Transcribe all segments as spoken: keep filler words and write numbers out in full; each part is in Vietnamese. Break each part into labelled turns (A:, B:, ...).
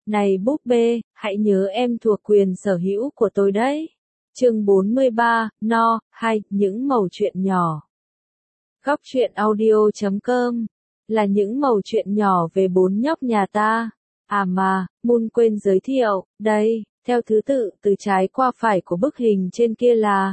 A: Này búp bê, hãy nhớ em thuộc quyền sở hữu của tôi đấy. Chương bốn mươi ba, no, hai, những mẩu chuyện nhỏ. Góc truyện audio chấm com là những mẩu chuyện nhỏ về bốn nhóc nhà ta. À mà, Moon quên giới thiệu, đây, theo thứ tự từ trái qua phải của bức hình trên kia là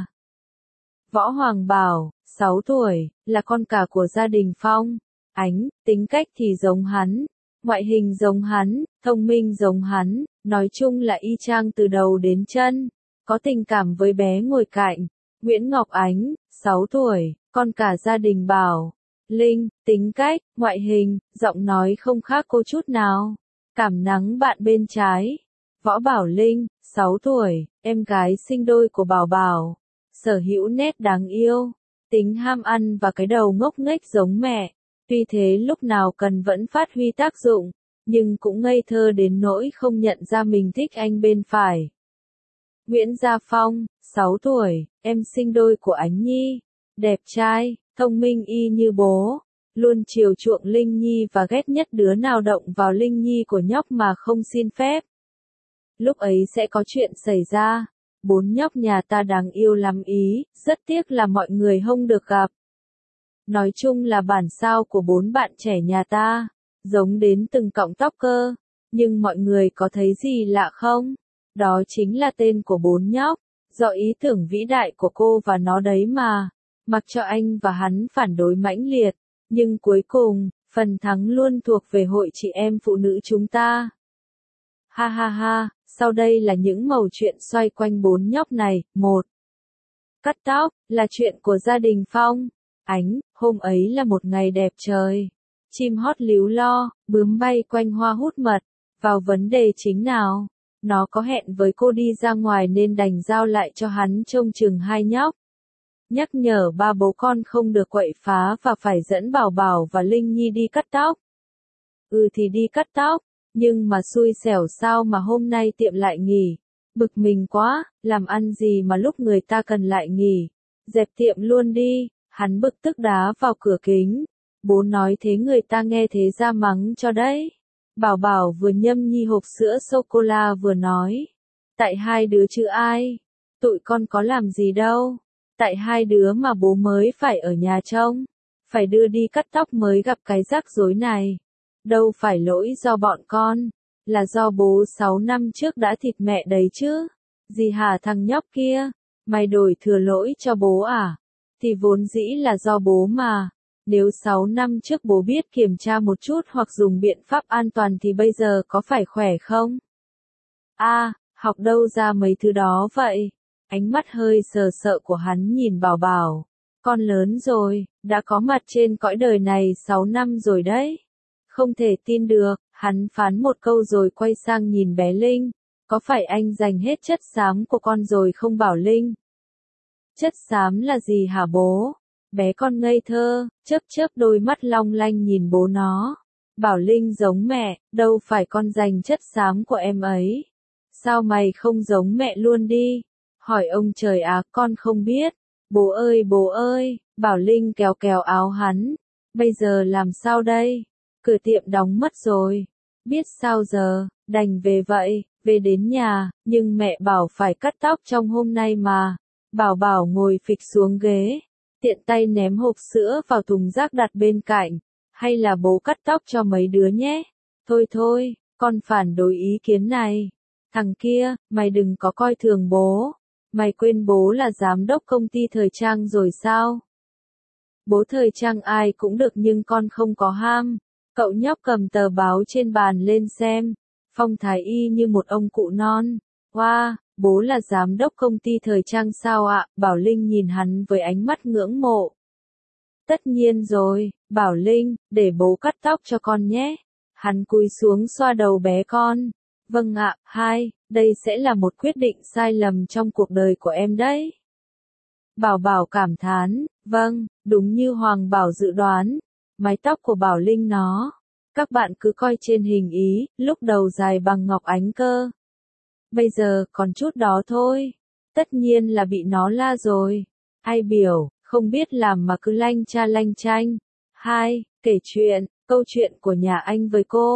A: Võ Hoàng Bảo, sáu tuổi, là con cả của gia đình Phong. Ánh, tính cách thì giống hắn, ngoại hình giống hắn, thông minh giống hắn, nói chung là y chang từ đầu đến chân. Có tình cảm với bé ngồi cạnh. Nguyễn Ngọc Ánh, sáu tuổi, con cả gia đình Bảo. Linh, tính cách, ngoại hình, giọng nói không khác cô chút nào. Cảm nắng bạn bên trái. Võ Bảo Linh, sáu tuổi, em gái sinh đôi của Bảo Bảo. Sở hữu nét đáng yêu, tính ham ăn và cái đầu ngốc nghếch giống mẹ. Tuy thế lúc nào cần vẫn phát huy tác dụng, nhưng cũng ngây thơ đến nỗi không nhận ra mình thích anh bên phải. Nguyễn Gia Phong, sáu tuổi, em sinh đôi của Ánh Nhi. Đẹp trai, thông minh y như bố, luôn chiều chuộng Linh Nhi và ghét nhất đứa nào động vào Linh Nhi của nhóc mà không xin phép. Lúc ấy sẽ có chuyện xảy ra. Bốn nhóc nhà ta đáng yêu lắm ý, rất tiếc là mọi người không được gặp. Nói chung là bản sao của bốn bạn trẻ nhà ta, giống đến từng cọng tóc cơ, nhưng mọi người có thấy gì lạ không? Đó chính là tên của bốn nhóc, do ý tưởng vĩ đại của cô và nó đấy mà, mặc cho anh và hắn phản đối mãnh liệt, nhưng cuối cùng, phần thắng luôn thuộc về hội chị em phụ nữ chúng ta. Ha ha ha, sau đây là những mẩu chuyện xoay quanh bốn nhóc này. Một. Cắt tóc, là chuyện của gia đình Phong. Ánh, hôm ấy là một ngày đẹp trời. Chim hót líu lo, bướm bay quanh hoa hút mật. Vào vấn đề chính nào. Nó có hẹn với cô đi ra ngoài nên đành giao lại cho hắn trông chừng hai nhóc. Nhắc nhở ba bố con không được quậy phá và phải dẫn Bảo Bảo và Linh Nhi đi cắt tóc. Ừ thì đi cắt tóc, nhưng mà xui xẻo sao mà hôm nay tiệm lại nghỉ. Bực mình quá, làm ăn gì mà lúc người ta cần lại nghỉ. Dẹp tiệm luôn đi, hắn bực tức đá vào cửa kính. Bố nói thế người ta nghe thế ra mắng cho đấy. Bảo Bảo vừa nhâm nhi hộp sữa sô-cô-la vừa nói. Tại hai đứa chứ ai? Tụi con có làm gì đâu. Tại hai đứa mà bố mới phải ở nhà trông. Phải đưa đi cắt tóc mới gặp cái rắc rối này. Đâu phải lỗi do bọn con. Là do bố sáu năm trước đã thịt mẹ đấy chứ. Gì hả thằng nhóc kia? Mày đổi thừa lỗi cho bố à? Thì vốn dĩ là do bố mà. Nếu sáu năm trước bố biết kiểm tra một chút hoặc dùng biện pháp an toàn thì bây giờ có phải khỏe không? A, à, học đâu ra mấy thứ đó vậy? Ánh mắt hơi sờ sợ của hắn nhìn Bảo Bảo. Con lớn rồi, đã có mặt trên cõi đời này sáu năm rồi đấy. Không thể tin được, hắn phán một câu rồi quay sang nhìn bé Linh. Có phải anh dành hết chất xám của con rồi không Bảo Linh? Chất xám là gì hả bố? Bé con ngây thơ, chớp chớp đôi mắt long lanh nhìn bố nó. Bảo Linh giống mẹ, đâu phải con dành chất xám của em ấy. Sao mày không giống mẹ luôn đi? Hỏi ông trời à, con không biết. Bố ơi bố ơi, Bảo Linh kéo kéo áo hắn. Bây giờ làm sao đây? Cửa tiệm đóng mất rồi. Biết sao giờ, đành về vậy, về đến nhà, nhưng mẹ bảo phải cắt tóc trong hôm nay mà. Bảo Bảo ngồi phịch xuống ghế, tiện tay ném hộp sữa vào thùng rác đặt bên cạnh. Hay là bố cắt tóc cho mấy đứa nhé? Thôi thôi, con phản đối ý kiến này. Thằng kia, mày đừng có coi thường bố. Mày quên bố là giám đốc công ty thời trang rồi sao? Bố thời trang ai cũng được nhưng con không có ham. Cậu nhóc cầm tờ báo trên bàn lên xem. Phong thái y như một ông cụ non. Wow, bố là giám đốc công ty thời trang sao ạ? Bảo Linh nhìn hắn với ánh mắt ngưỡng mộ. Tất nhiên rồi, Bảo Linh, để bố cắt tóc cho con nhé. Hắn cúi xuống xoa đầu bé con. Vâng ạ, hai, đây sẽ là một quyết định sai lầm trong cuộc đời của em đấy. Bảo Bảo cảm thán, vâng, đúng như Hoàng Bảo dự đoán. Mái tóc của Bảo Linh nó. Các bạn cứ coi trên hình ý, lúc đầu dài bằng ngọc ánh cơ. Bây giờ còn chút đó thôi. Tất nhiên là bị nó la rồi. Ai biểu, không biết làm mà cứ lanh cha lanh chanh. Hai, kể chuyện, câu chuyện của nhà anh với cô.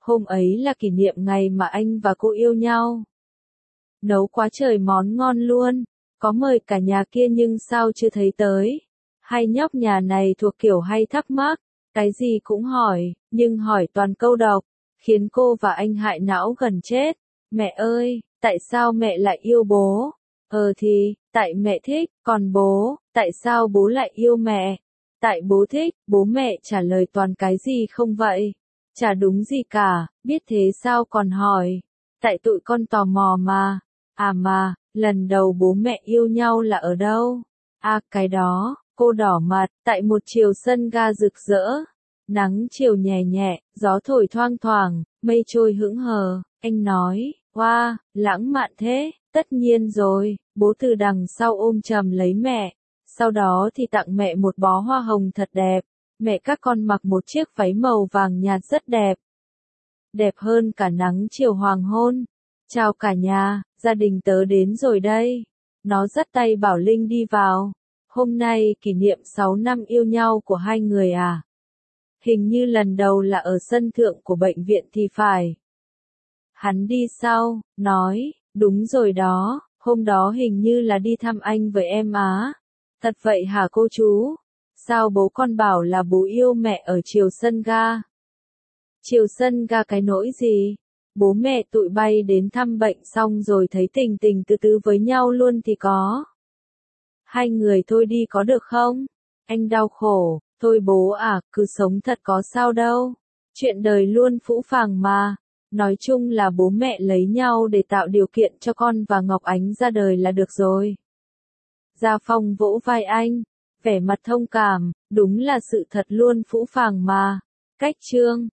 A: Hôm ấy là kỷ niệm ngày mà anh và cô yêu nhau. Nấu quá trời món ngon luôn, có mời cả nhà kia nhưng sao chưa thấy tới. Hai nhóc nhà này thuộc kiểu hay thắc mắc, cái gì cũng hỏi, nhưng hỏi toàn câu độc, khiến cô và anh hại não gần chết. Mẹ ơi, tại sao mẹ lại yêu bố? Ờ thì, tại mẹ thích, còn bố, tại sao bố lại yêu mẹ? Tại bố thích, bố mẹ trả lời toàn cái gì không vậy? Chả đúng gì cả, biết thế sao còn hỏi? Tại tụi con tò mò mà. À mà, lần đầu bố mẹ yêu nhau là ở đâu? À cái đó, cô đỏ mặt, tại một chiều sân ga rực rỡ. Nắng chiều nhẹ nhẹ, gió thổi thoang thoảng, mây trôi hững hờ, anh nói, wow, lãng mạn thế, tất nhiên rồi, bố từ đằng sau ôm chầm lấy mẹ, sau đó thì tặng mẹ một bó hoa hồng thật đẹp, mẹ các con mặc một chiếc váy màu vàng nhạt rất đẹp, đẹp hơn cả nắng chiều hoàng hôn. Chào cả nhà, gia đình tớ đến rồi đây. Nó dắt tay Bảo Linh đi vào. Hôm nay kỷ niệm sáu năm yêu nhau của hai người à? Hình như lần đầu là ở sân thượng của bệnh viện thì phải. Hắn đi sau, nói, đúng rồi đó, hôm đó hình như là đi thăm anh với em á. Thật vậy hả cô chú? Sao bố con bảo là bố yêu mẹ ở chiều sân ga? Chiều sân ga cái nỗi gì? Bố mẹ tụi bay đến thăm bệnh xong rồi thấy tình tình từ từ với nhau luôn thì có. Hai người thôi đi có được không? Anh đau khổ, thôi bố à, cứ sống thật có sao đâu. Chuyện đời luôn phũ phàng mà. Nói chung là bố mẹ lấy nhau để tạo điều kiện cho con và Ngọc Ánh ra đời là được rồi. Gia Phong vỗ vai anh, vẻ mặt thông cảm, đúng là sự thật luôn phũ phàng mà. Cách chương